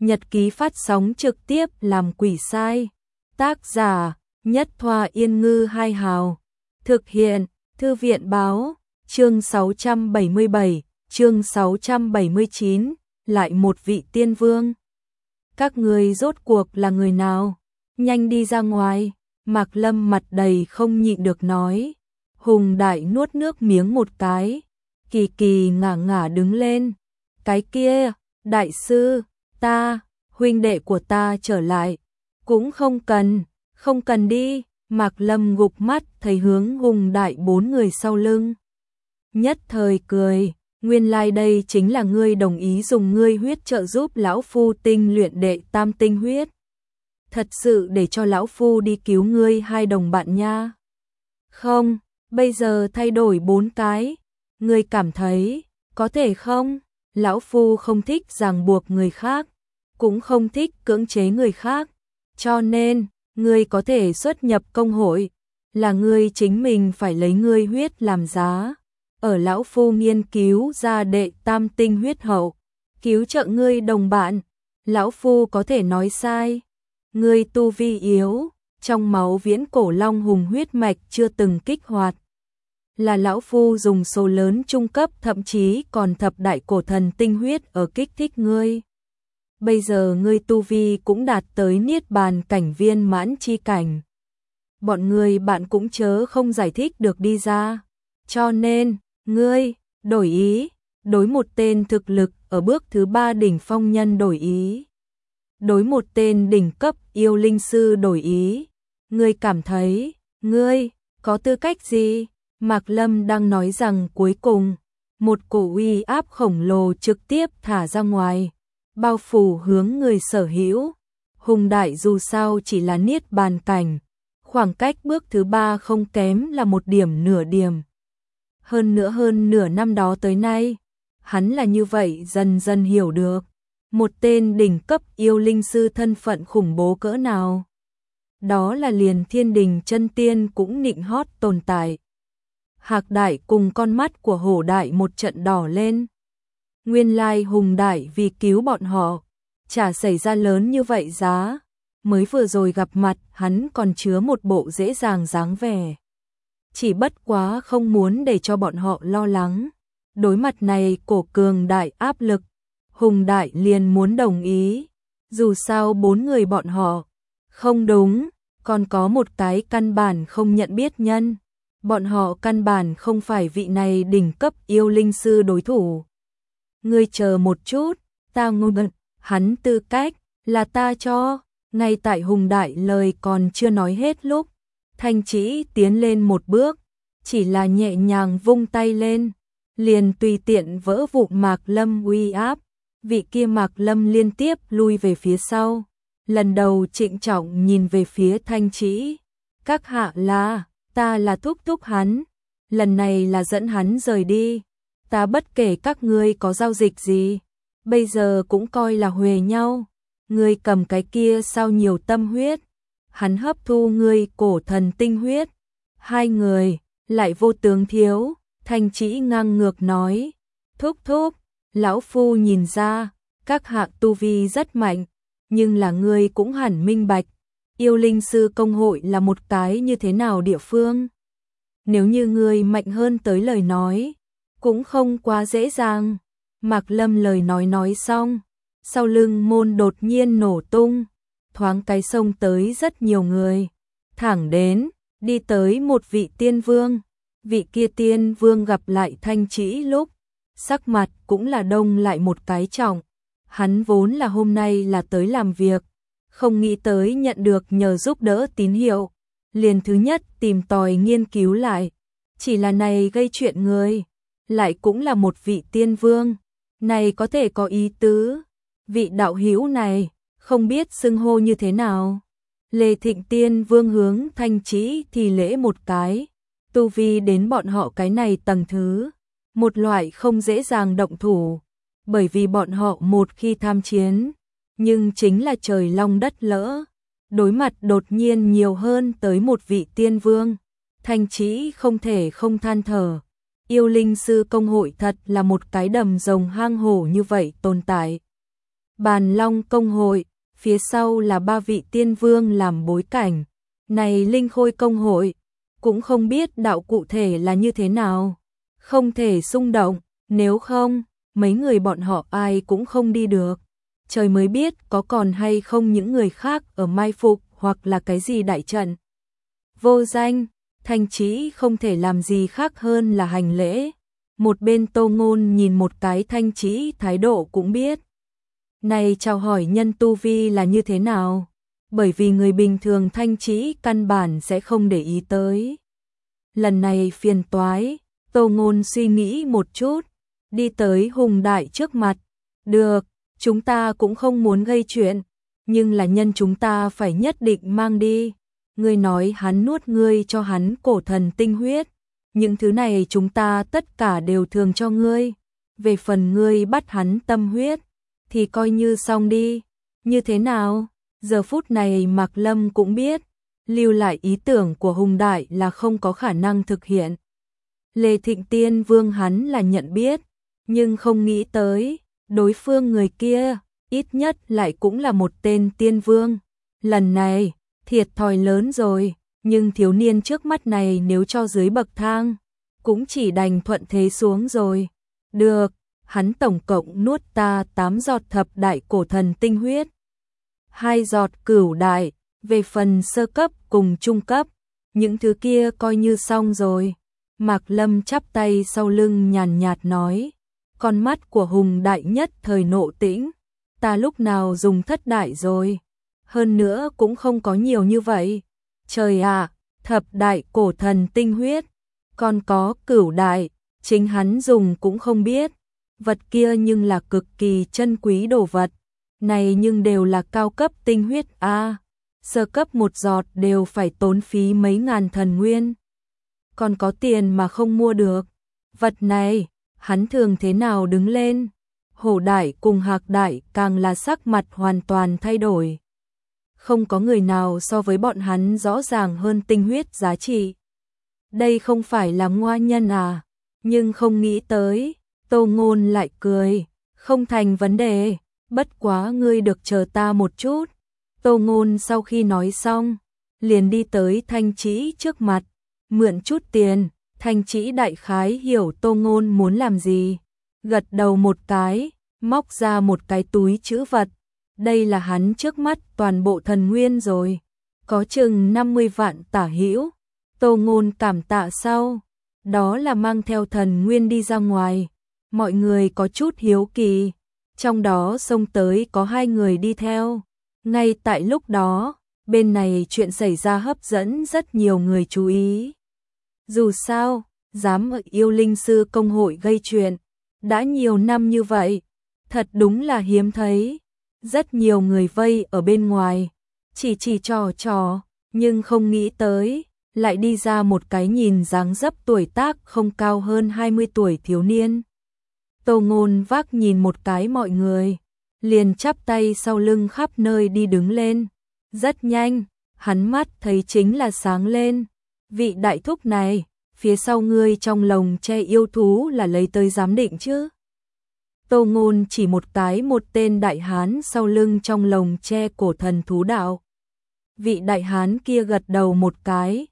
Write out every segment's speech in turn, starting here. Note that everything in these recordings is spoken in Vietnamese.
nhật ký phát sóng trực tiếp làm quỷ sai. Tác giả Nhất Thoa Yên Ngư Hai Hào. Thực hiện Thư viện Báo. Chương 677, chương 679, lại một vị tiên vương. Các người rốt cuộc là người nào? Nhanh đi ra ngoài. Mạc Lâm mặt đầy không nhịn được nói. Hùng Đại nuốt nước miếng một cái. Kỳ Kỳ ngả ngả đứng lên. Cái kia, đại sư, ta, huynh đệ của ta trở lại. Cũng không cần đi. Mạc Lâm gục mắt thấy hướng Hùng Đại bốn người sau lưng. Nhất thời cười, nguyên lai đây chính là ngươi đồng ý dùng ngươi huyết trợ giúp lão phu tinh luyện đệ tam tinh huyết. Thật sự để cho lão phu đi cứu ngươi hai đồng bạn nha. Không, bây giờ thay đổi 4 cái. Ngươi cảm thấy, có thể không? Lão phu không thích ràng buộc người khác, cũng không thích cưỡng chế người khác. Cho nên, ngươi có thể xuất nhập công hội, là ngươi chính mình phải lấy ngươi huyết làm giá. Ở lão phu nghiên cứu ra đệ tam tinh huyết hậu, cứu trợ ngươi đồng bạn, lão phu có thể nói sai. Ngươi tu vi yếu, trong máu viễn cổ long hùng huyết mạch chưa từng kích hoạt. Là lão phu dùng số lớn trung cấp thậm chí còn thập đại cổ thần tinh huyết ở kích thích ngươi. Bây giờ ngươi tu vi cũng đạt tới niết bàn cảnh viên mãn chi cảnh. Bọn ngươi bạn cũng chớ không giải thích được đi ra. Cho nên, ngươi, đổi ý, đối một tên thực lực ở bước thứ 3 đỉnh phong nhân đổi ý. Đối một tên đỉnh cấp yêu linh sư đổi ý. Ngươi cảm thấy, ngươi, có tư cách gì? Mạc Lâm đang nói rằng cuối cùng, một cổ uy áp khổng lồ trực tiếp thả ra ngoài, bao phủ hướng người sở hữu. Hùng Đại dù sao chỉ là niết bàn cảnh, khoảng cách bước thứ 3 không kém là một điểm nửa điểm. Hơn nửa năm đó tới nay, hắn là như vậy dần dần hiểu được, một tên đỉnh cấp yêu linh sư thân phận khủng bố cỡ nào. Đó là liền thiên đình chân tiên cũng nịnh hót tồn tại. Hạc Đại cùng con mắt của Hổ Đại một trận đỏ lên. Nguyên lai Hùng Đại vì cứu bọn họ, chả xảy ra lớn như vậy giá. Mới vừa rồi gặp mặt hắn còn chứa một bộ dễ dàng dáng vẻ. Chỉ bất quá không muốn để cho bọn họ lo lắng. Đối mặt này cổ cường đại áp lực, Hùng Đại liền muốn đồng ý. Dù sao 4 người bọn họ, không đúng, còn có một cái căn bản không nhận biết nhân. Bọn họ căn bản không phải vị này đỉnh cấp yêu linh sư đối thủ. Ngươi chờ một chút, ta ngôn hắn tư cách, là ta cho. Ngay tại Hùng Đại lời còn chưa nói hết lúc, Thanh Chỉ tiến lên một bước, chỉ là nhẹ nhàng vung tay lên, liền tùy tiện vỡ vụn Mạc Lâm uy áp. Vị kia Mạc Lâm liên tiếp lui về phía sau, lần đầu trịnh trọng nhìn về phía Thanh Chỉ. Các hạ là, ta là thúc thúc hắn, lần này là dẫn hắn rời đi. Ta bất kể các ngươi có giao dịch gì, bây giờ cũng coi là huề nhau. Ngươi cầm cái kia sao nhiều tâm huyết, hắn hấp thu ngươi cổ thần tinh huyết. Hai người, lại vô tướng thiếu. Thanh Chỉ ngang ngược nói. Thúc thúc, lão phu nhìn ra, các hạ tu vi rất mạnh, nhưng là ngươi cũng hẳn minh bạch. Yêu linh sư công hội là một cái như thế nào địa phương. Nếu như ngươi mạnh hơn tới lời nói, cũng không quá dễ dàng. Mạc Lâm lời nói xong, sau lưng môn đột nhiên nổ tung, thoáng cái xông tới rất nhiều người, thẳng đến, đi tới một vị tiên vương. Vị kia tiên vương gặp lại Thanh Chỉ lúc, sắc mặt cũng là đông lại một cái trọng. Hắn vốn là hôm nay là tới làm việc, không nghĩ tới nhận được nhờ giúp đỡ tín hiệu, liền thứ nhất tìm tòi nghiên cứu lại. Chỉ là này gây chuyện người, lại cũng là một vị tiên vương, này có thể có ý tứ. Vị đạo hữu này, không biết xưng hô như thế nào. Lê Thịnh tiên vương hướng Thanh Chỉ thì lễ một cái, tu vi đến bọn họ cái này tầng thứ, một loại không dễ dàng động thủ, bởi vì bọn họ một khi tham chiến, nhưng chính là trời long đất lỡ. Đối mặt đột nhiên nhiều hơn tới một vị tiên vương, Thanh Chỉ không thể không than thở. Yêu linh sư công hội thật là một cái đầm rồng hang hổ như vậy tồn tại. Bàn Long công hội, phía sau là 3 vị tiên vương làm bối cảnh. Này Linh Khôi công hội, cũng không biết đạo cụ thể là như thế nào. Không thể xung động, nếu không, mấy người bọn họ ai cũng không đi được. Trời mới biết có còn hay không những người khác ở mai phục hoặc là cái gì đại trận. Vô danh, Thanh Chí không thể làm gì khác hơn là hành lễ. Một bên Tô Ngôn nhìn một cái Thanh Chí thái độ cũng biết. Này chào hỏi nhân tu vi là như thế nào? Bởi vì người bình thường Thanh Chí căn bản sẽ không để ý tới. Lần này phiền toái, Tô Ngôn suy nghĩ một chút, đi tới Hùng Đại trước mặt. Được, chúng ta cũng không muốn gây chuyện, nhưng là nhân chúng ta phải nhất định mang đi. Ngươi nói hắn nuốt ngươi cho hắn cổ thần tinh huyết, những thứ này chúng ta tất cả đều thường cho ngươi. Về phần ngươi bắt hắn tâm huyết, thì coi như xong đi. Như thế nào? Giờ phút này Mạc Lâm cũng biết, lưu lại ý tưởng của Hùng Đại là không có khả năng thực hiện. Lê Thịnh Tiên Vương hắn là nhận biết, nhưng không nghĩ tới, đối phương người kia, ít nhất lại cũng là một tên tiên vương. Lần này, thiệt thòi lớn rồi, nhưng thiếu niên trước mắt này nếu cho dưới bậc thang, cũng chỉ đành thuận thế xuống rồi. Được, hắn tổng cộng nuốt ta 8 giọt thập đại cổ thần tinh huyết, 2 giọt cửu đại, về phần sơ cấp cùng trung cấp, những thứ kia coi như xong rồi. Mạc Lâm chắp tay sau lưng nhàn nhạt nói, con mắt của Hùng Đại nhất thời nộ tĩnh, ta lúc nào dùng thất đại rồi, hơn nữa cũng không có nhiều như vậy. Trời ạ, thập đại cổ thần tinh huyết, còn có cửu đại, chính hắn dùng cũng không biết, vật kia nhưng là cực kỳ chân quý đồ vật, này nhưng đều là cao cấp tinh huyết a, sơ cấp một giọt đều phải tốn phí mấy ngàn thần nguyên. Còn có tiền mà không mua được. Vật này, hắn thường thế nào đứng lên. Hổ Đại cùng Hạc Đại càng là sắc mặt hoàn toàn thay đổi. Không có người nào so với bọn hắn rõ ràng hơn tinh huyết giá trị. Đây không phải là ngoa nhân à, nhưng không nghĩ tới, Tô Ngôn lại cười, không thành vấn đề, bất quá ngươi được chờ ta một chút. Tô Ngôn sau khi nói xong, liền đi tới Thanh Chí trước mặt, mượn chút tiền. Thanh Chí đại khái hiểu Tô Ngôn muốn làm gì, gật đầu một cái, móc ra một cái túi trữ vật. Đây là hắn trước mắt toàn bộ thần nguyên rồi, có chừng 50 vạn tả hữu. Tô Ngôn cảm tạ sau, đó là mang theo thần nguyên đi ra ngoài. Mọi người có chút hiếu kỳ, trong đó xông tới có 2 người đi theo. Ngay tại lúc đó, bên này chuyện xảy ra hấp dẫn rất nhiều người chú ý. Dù sao, dám ở yêu linh sư công hội gây chuyện, đã nhiều năm như vậy, thật đúng là hiếm thấy. Rất nhiều người vây ở bên ngoài, chỉ trò, nhưng không nghĩ tới, lại đi ra một cái nhìn dáng dấp tuổi tác không cao hơn 20 tuổi thiếu niên. Tô Ngôn vác nhìn một cái mọi người, liền chắp tay sau lưng khắp nơi đi đứng lên. Rất nhanh, hắn mắt thấy chính là sáng lên. Vị đại thúc này, phía sau ngươi trong lồng tre yêu thú là lấy tới giám định chứ? Tô Ngôn chỉ một cái một tên đại hán sau lưng trong lồng tre cổ thần thú đạo. Vị đại hán kia gật đầu một cái.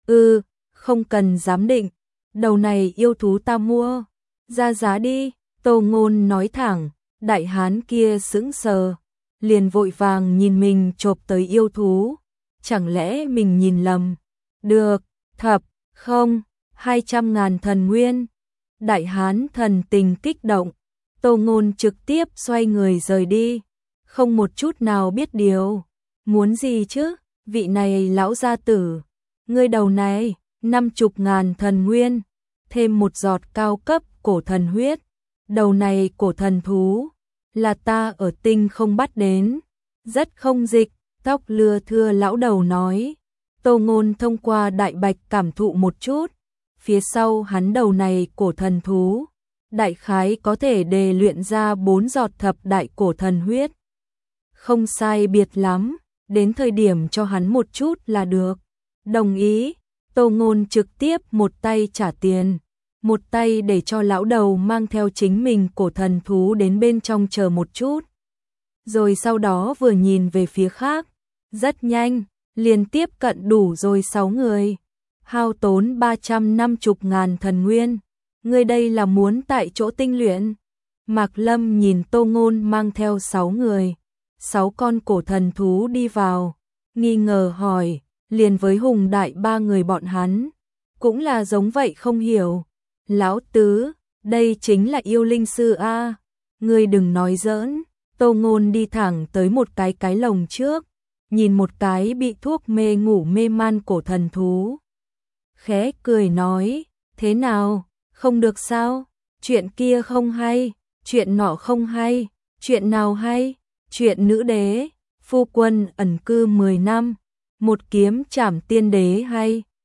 Không cần giám định. Đầu này yêu thú ta mua. Ra giá đi. Tô Ngôn nói thẳng. Đại hán kia sững sờ, liền vội vàng nhìn mình chộp tới yêu thú. Chẳng lẽ mình nhìn lầm? Được, thập, không, 200.000 thần nguyên. Đại hán thần tình kích động. Tô Ngôn trực tiếp xoay người rời đi, không một chút nào biết điều. Muốn gì chứ, vị này lão gia tử. Ngươi đầu này, 50.000 thần nguyên, thêm một giọt cao cấp cổ thần huyết. Đầu này cổ thần thú, là ta ở tinh không bắt đến. Rất không dịch, tóc lưa thưa lão đầu nói. Tô Ngôn thông qua đại bạch cảm thụ một chút. Phía sau hắn đầu này cổ thần thú, đại khái có thể đề luyện ra 4 giọt thập đại cổ thần huyết. Không sai biệt lắm, đến thời điểm cho hắn một chút là được. Đồng ý, Tô Ngôn trực tiếp một tay trả tiền, một tay để cho lão đầu mang theo chính mình cổ thần thú đến bên trong chờ một chút. rồi sau đó vừa nhìn về phía khác, rất nhanh, liền tiếp cận đủ rồi 6 người, hao tốn 350.000 thần nguyên, người đây là muốn tại chỗ tinh luyện. Mạc Lâm nhìn Tô Ngôn mang theo 6 người, 6 con cổ thần thú đi vào, nghi ngờ hỏi, liền với Hùng Đại 3 người bọn hắn, cũng là giống vậy không hiểu. Lão tứ, đây chính là yêu linh sư a, ngươi đừng nói giỡn. Tô Ngôn đi thẳng tới một cái lồng trước, nhìn một cái bị thuốc mê ngủ mê man cổ thần thú. Khẽ cười nói, thế nào, không được sao, chuyện kia không hay, chuyện nọ không hay, chuyện nào hay, chuyện nữ đế, phu quân ẩn cư 10 năm, một kiếm trảm tiên đế hay.